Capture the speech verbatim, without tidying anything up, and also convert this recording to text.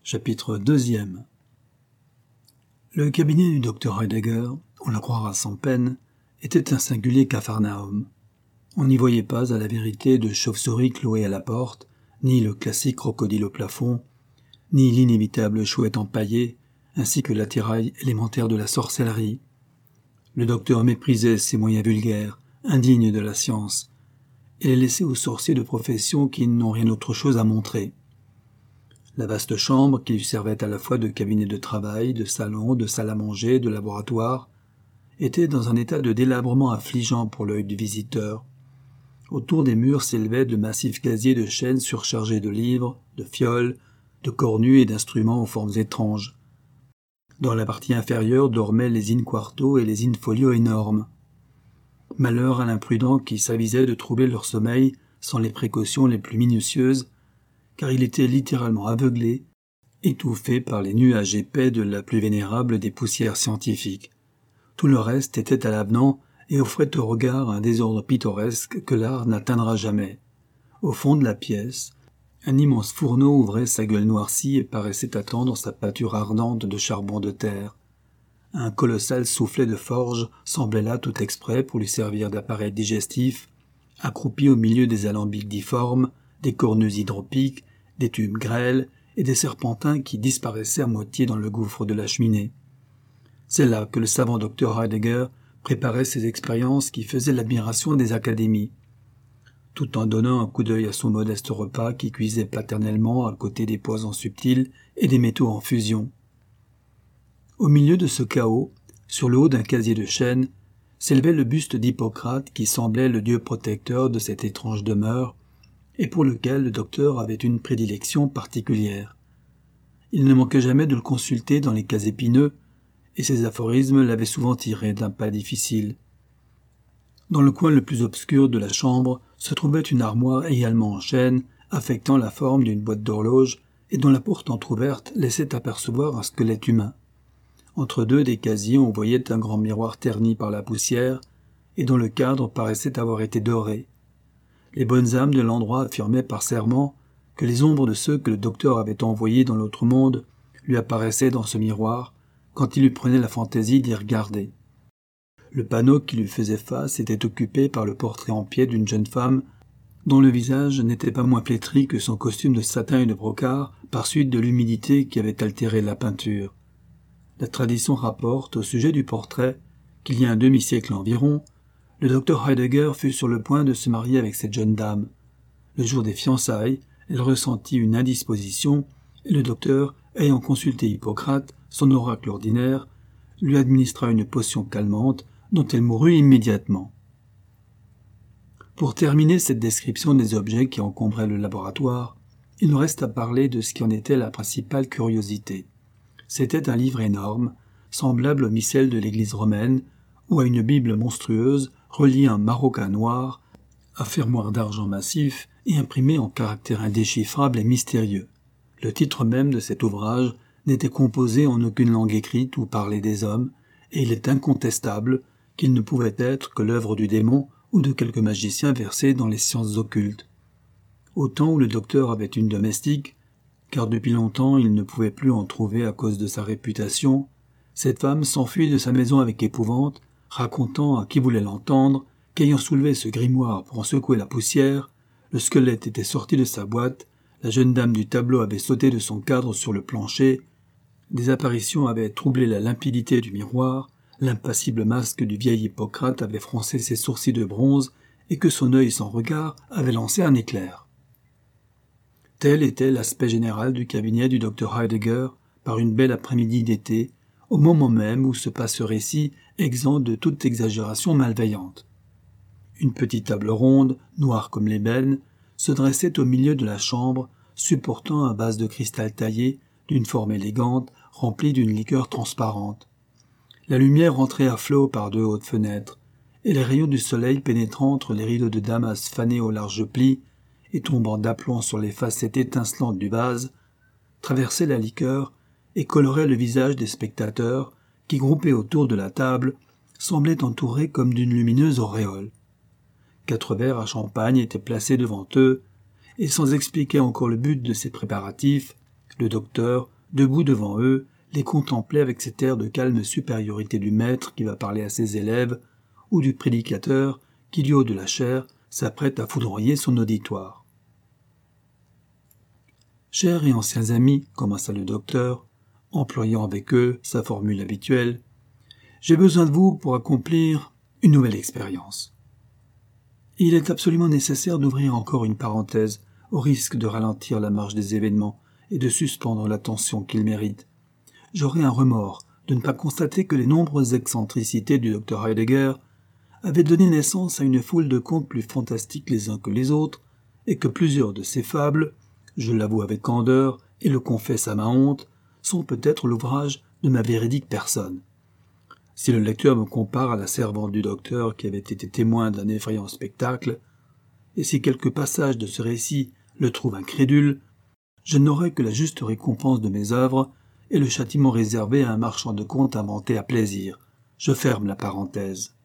Chapitre deuxième. Le cabinet du docteur Heidegger, on la croira sans peine, était un singulier capharnaüm. On n'y voyait pas, à la vérité, de chauve-souris clouée à la porte, ni le classique crocodile au plafond, ni l'inévitable chouette empaillée, ainsi que l'attirail élémentaire de la sorcellerie. Le docteur méprisait ces moyens vulgaires, indignes de la science, et les laissait aux sorciers de profession qui n'ont rien autre chose à montrer. La vaste chambre, qui lui servait à la fois de cabinet de travail, de salon, de salle à manger, de laboratoire, était dans un état de délabrement affligeant pour l'œil du visiteur. Autour des murs s'élevaient de massifs casiers de chêne surchargés de livres, de fioles, de cornues et d'instruments aux formes étranges. Dans la partie inférieure dormaient les in-quarto et les in-folio énormes. Malheur à l'imprudent qui s'avisait de troubler leur sommeil sans les précautions les plus minutieuses, car il était littéralement aveuglé, étouffé par les nuages épais de la plus vénérable des poussières scientifiques. Tout le reste était à l'avenant et offrait au regard un désordre pittoresque que l'art n'atteindra jamais. Au fond de la pièce, un immense fourneau ouvrait sa gueule noircie et paraissait attendre sa pâture ardente de charbon de terre. Un colossal soufflet de forge semblait là tout exprès pour lui servir d'appareil digestif, accroupi au milieu des alambics difformes, des cornues hydropiques, des tubes grêles et des serpentins qui disparaissaient à moitié dans le gouffre de la cheminée. C'est là que le savant docteur Heidegger préparait ses expériences qui faisaient l'admiration des académies. Tout en donnant un coup d'œil à son modeste repas qui cuisait paternellement à côté des poisons subtils et des métaux en fusion. Au milieu de ce chaos, sur le haut d'un casier de chêne, s'élevait le buste d'Hippocrate qui semblait le dieu protecteur de cette étrange demeure, et pour lequel le docteur avait une prédilection particulière. Il ne manquait jamais de le consulter dans les cas épineux, et ses aphorismes l'avaient souvent tiré d'un pas difficile. Dans le coin le plus obscur de la chambre se trouvait une armoire également en chêne, affectant la forme d'une boîte d'horloge, et dont la porte entr'ouverte laissait apercevoir un squelette humain. Entre deux des casiers on voyait un grand miroir terni par la poussière, et dont le cadre paraissait avoir été doré. Les bonnes âmes de l'endroit affirmaient par serment que les ombres de ceux que le docteur avait envoyés dans l'autre monde lui apparaissaient dans ce miroir quand il lui prenait la fantaisie d'y regarder. Le panneau qui lui faisait face était occupé par le portrait en pied d'une jeune femme dont le visage n'était pas moins flétri que son costume de satin et de brocart par suite de l'humidité qui avait altéré la peinture. La tradition rapporte au sujet du portrait qu'il y a un demi-siècle environ, le docteur Heidegger fut sur le point de se marier avec cette jeune dame. Le jour des fiançailles, elle ressentit une indisposition, et le docteur, ayant consulté Hippocrate, son oracle ordinaire, lui administra une potion calmante dont elle mourut immédiatement. Pour terminer cette description des objets qui encombraient le laboratoire, il nous reste à parler de ce qui en était la principale curiosité. C'était un livre énorme, semblable au missel de l'église romaine, ou à une Bible monstrueuse reliée en maroquin noir, à fermoir d'argent massif et imprimé en caractères indéchiffrables et mystérieux. Le titre même de cet ouvrage n'était composé en aucune langue écrite ou parlée des hommes, et il est incontestable qu'il ne pouvait être que l'œuvre du démon ou de quelque magicien versé dans les sciences occultes. Au temps où le docteur avait une domestique, car depuis longtemps il ne pouvait plus en trouver à cause de sa réputation, cette femme s'enfuit de sa maison avec épouvante, racontant à qui voulait l'entendre qu'ayant soulevé ce grimoire pour en secouer la poussière, le squelette était sorti de sa boîte, la jeune dame du tableau avait sauté de son cadre sur le plancher, des apparitions avaient troublé la limpidité du miroir, l'impassible masque du vieil Hippocrate avait froncé ses sourcils de bronze et que son œil sans regard avait lancé un éclair. Tel était l'aspect général du cabinet du docteur Heidegger par une belle après-midi d'été, au moment même où se passe ce récit exempt de toute exagération malveillante. Une petite table ronde, noire comme l'ébène, se dressait au milieu de la chambre, supportant un vase de cristal taillé, d'une forme élégante, rempli d'une liqueur transparente. La lumière rentrait à flots par deux hautes fenêtres, et les rayons du soleil pénétrant entre les rideaux de damas fanés aux larges plis et tombant d'aplomb sur les facettes étincelantes du vase, traversaient la liqueur et coloraient le visage des spectateurs qui, groupés autour de la table, semblaient entourés comme d'une lumineuse auréole. Quatre verres à champagne étaient placés devant eux, et sans expliquer encore le but de ces préparatifs, le docteur, debout devant eux, les contemplait avec cet air de calme supériorité du maître qui va parler à ses élèves, ou du prédicateur qui, du haut de la chaire, s'apprête à foudroyer son auditoire. « Chers et anciens amis, commença le docteur, employant avec eux sa formule habituelle, j'ai besoin de vous pour accomplir une nouvelle expérience. Il est absolument nécessaire d'ouvrir encore une parenthèse, au risque de ralentir la marche des événements et de suspendre l'attention qu'ils méritent. J'aurais un remords de ne pas constater que les nombreuses excentricités du docteur Heidegger avaient donné naissance à une foule de contes plus fantastiques les uns que les autres, et que plusieurs de ces fables, je l'avoue avec candeur et le confesse à ma honte, sont peut-être l'ouvrage de ma véridique personne. Si le lecteur me compare à la servante du docteur qui avait été témoin d'un effrayant spectacle, et si quelques passages de ce récit le trouvent incrédule, je n'aurai que la juste récompense de mes œuvres et le châtiment réservé à un marchand de contes inventé à plaisir. Je ferme la parenthèse.